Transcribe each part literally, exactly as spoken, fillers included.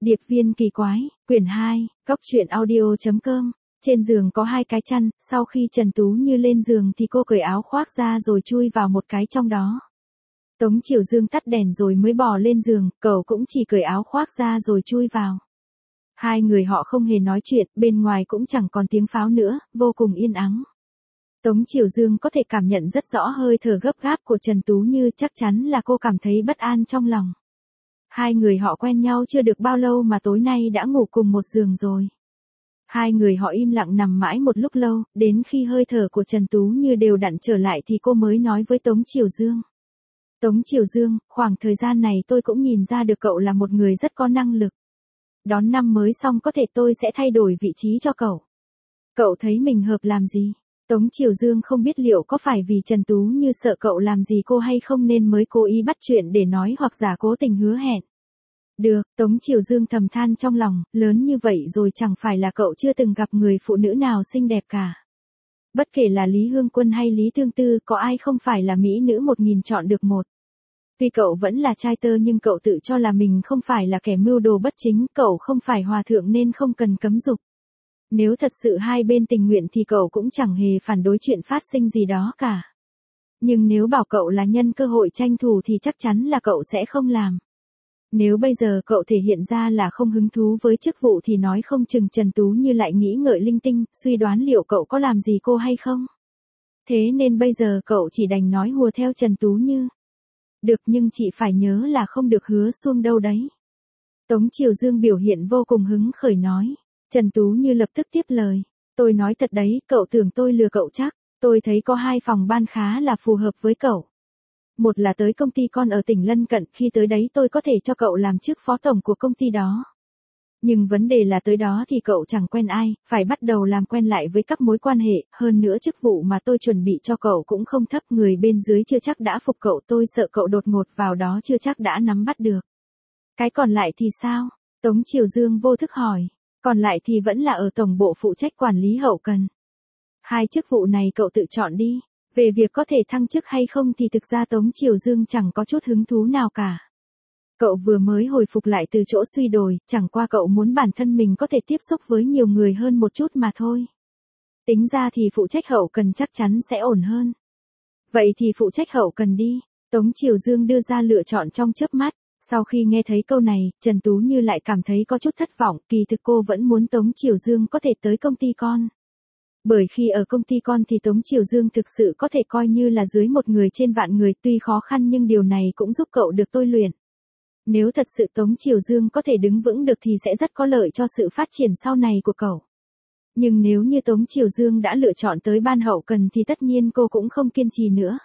Điệp viên kỳ quái, quyển hai, góc truyện audio.com. Trên giường có hai cái chăn, sau khi Trần Tú Như lên giường thì cô cởi áo khoác ra rồi chui vào một cái trong đó. Tống Triều Dương tắt đèn rồi mới bò lên giường, cậu cũng chỉ cởi áo khoác ra rồi chui vào. Hai người họ không hề nói chuyện, bên ngoài cũng chẳng còn tiếng pháo nữa, vô cùng yên ắng. Tống Triều Dương có thể cảm nhận rất rõ hơi thở gấp gáp của Trần Tú Như, chắc chắn là cô cảm thấy bất an trong lòng. Hai người họ quen nhau chưa được bao lâu mà tối nay đã ngủ cùng một giường rồi. Hai người họ im lặng nằm mãi một lúc lâu, đến khi hơi thở của Trần Tú Như đều đặn trở lại thì cô mới nói với Tống Triều Dương. Tống Triều Dương, khoảng thời gian này tôi cũng nhìn ra được cậu là một người rất có năng lực. Đón năm mới xong có thể tôi sẽ thay đổi vị trí cho cậu. Cậu thấy mình hợp làm gì? Tống Triều Dương không biết liệu có phải vì Trần Tú Như sợ cậu làm gì cô hay không nên mới cố ý bắt chuyện để nói hoặc giả cố tình hứa hẹn. Được, Tống Triều Dương thầm than trong lòng, lớn như vậy rồi chẳng phải là cậu chưa từng gặp người phụ nữ nào xinh đẹp cả. Bất kể là Lý Hương Quân hay Lý Tương Tư, có ai không phải là mỹ nữ một nghìn chọn được một. Tuy cậu vẫn là trai tơ nhưng cậu tự cho là mình không phải là kẻ mưu đồ bất chính, cậu không phải hòa thượng nên không cần cấm dục. Nếu thật sự hai bên tình nguyện thì cậu cũng chẳng hề phản đối chuyện phát sinh gì đó cả. Nhưng nếu bảo cậu là nhân cơ hội tranh thủ thì chắc chắn là cậu sẽ không làm. Nếu bây giờ cậu thể hiện ra là không hứng thú với chức vụ thì nói không chừng Trần Tú Như lại nghĩ ngợi linh tinh, suy đoán liệu cậu có làm gì cô hay không. Thế nên bây giờ cậu chỉ đành nói hùa theo Trần Tú Như. Được, nhưng chị phải nhớ là không được hứa xuông đâu đấy. Tống Triều Dương biểu hiện vô cùng hứng khởi nói. Trần Tú Như lập tức tiếp lời. Tôi nói thật đấy, cậu tưởng tôi lừa cậu chắc. Tôi thấy có hai phòng ban khá là phù hợp với cậu. Một là tới công ty con ở tỉnh lân cận, khi tới đấy tôi có thể cho cậu làm chức phó tổng của công ty đó. Nhưng vấn đề là tới đó thì cậu chẳng quen ai, phải bắt đầu làm quen lại với các mối quan hệ, hơn nữa chức vụ mà tôi chuẩn bị cho cậu cũng không thấp, người bên dưới chưa chắc đã phục cậu, tôi sợ cậu đột ngột vào đó chưa chắc đã nắm bắt được. Cái còn lại thì sao? Tống Triều Dương vô thức hỏi. Còn lại thì vẫn là ở tổng bộ phụ trách quản lý hậu cần. Hai chức vụ này cậu tự chọn đi. Về việc có thể thăng chức hay không thì thực ra Tống Triều Dương chẳng có chút hứng thú nào cả. Cậu vừa mới hồi phục lại từ chỗ suy đồi, chẳng qua cậu muốn bản thân mình có thể tiếp xúc với nhiều người hơn một chút mà thôi. Tính ra thì phụ trách hậu cần chắc chắn sẽ ổn hơn. Vậy thì phụ trách hậu cần đi. Tống Triều Dương đưa ra lựa chọn trong chớp mắt. Sau khi nghe thấy câu này, Trần Tú Như lại cảm thấy có chút thất vọng, kỳ thực cô vẫn muốn Tống Triều Dương có thể tới công ty con. Bởi khi ở công ty con thì Tống Triều Dương thực sự có thể coi như là dưới một người trên vạn người, tuy khó khăn nhưng điều này cũng giúp cậu được tôi luyện. Nếu thật sự Tống Triều Dương có thể đứng vững được thì sẽ rất có lợi cho sự phát triển sau này của cậu. Nhưng nếu như Tống Triều Dương đã lựa chọn tới ban hậu cần thì tất nhiên cô cũng không kiên trì nữa.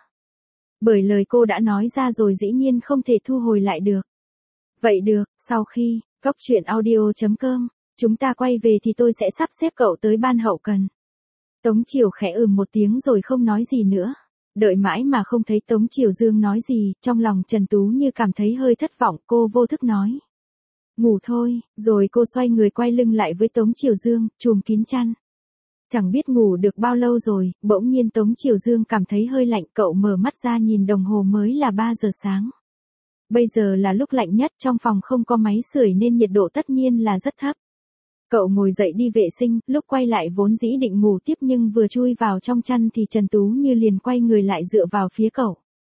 Bởi lời cô đã nói ra rồi dĩ nhiên không thể thu hồi lại được. Vậy được, sau khi, góc truyện audio.com, chúng ta quay về thì tôi sẽ sắp xếp cậu tới ban hậu cần. Tống Triều khẽ ừm một tiếng rồi không nói gì nữa. Đợi mãi mà không thấy Tống Triều Dương nói gì, trong lòng Trần Tú Như cảm thấy hơi thất vọng, cô vô thức nói. Ngủ thôi, rồi cô xoay người quay lưng lại với Tống Triều Dương, chùm kín chăn. Chẳng biết ngủ được bao lâu rồi, bỗng nhiên Tống Triều Dương cảm thấy hơi lạnh, cậu mở mắt ra nhìn đồng hồ mới là ba giờ sáng. Bây giờ là lúc lạnh nhất, trong phòng không có máy sưởi nên nhiệt độ tất nhiên là rất thấp. Cậu ngồi dậy đi vệ sinh, lúc quay lại vốn dĩ định ngủ tiếp nhưng vừa chui vào trong chăn thì Trần Tú Như liền quay người lại dựa vào phía cậu.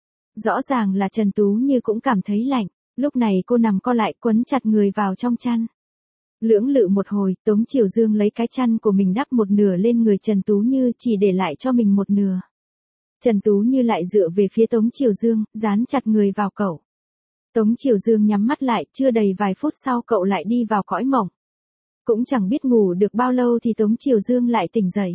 Rõ ràng là Trần Tú Như cũng cảm thấy lạnh, lúc này cô nằm co lại quấn chặt người vào trong chăn. Lưỡng lự một hồi, Tống Triều Dương lấy cái chăn của mình đắp một nửa lên người Trần Tú Như, chỉ để lại cho mình một nửa. Trần Tú Như lại dựa về phía Tống Triều Dương, dán chặt người vào cậu. Tống Triều Dương nhắm mắt lại, chưa đầy vài phút sau cậu lại đi vào cõi mộng. Cũng chẳng biết ngủ được bao lâu thì Tống Triều Dương lại tỉnh dậy.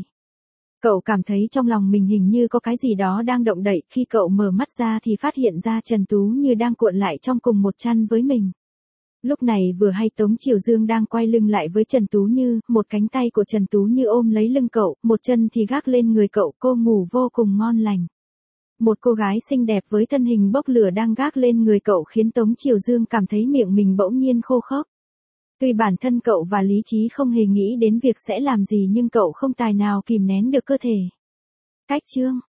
Cậu cảm thấy trong lòng mình hình như có cái gì đó đang động đậy, khi cậu mở mắt ra thì phát hiện ra Trần Tú Như đang cuộn lại trong cùng một chăn với mình. Lúc này vừa hay Tống Triều Dương đang quay lưng lại với Trần Tú Như, một cánh tay của Trần Tú Như ôm lấy lưng cậu, một chân thì gác lên người cậu, cô ngủ vô cùng ngon lành. Một cô gái xinh đẹp với thân hình bốc lửa đang gác lên người cậu khiến Tống Triều Dương cảm thấy miệng mình bỗng nhiên khô khốc. Tuy bản thân cậu và lý trí không hề nghĩ đến việc sẽ làm gì nhưng cậu không tài nào kìm nén được cơ thể. Cách chương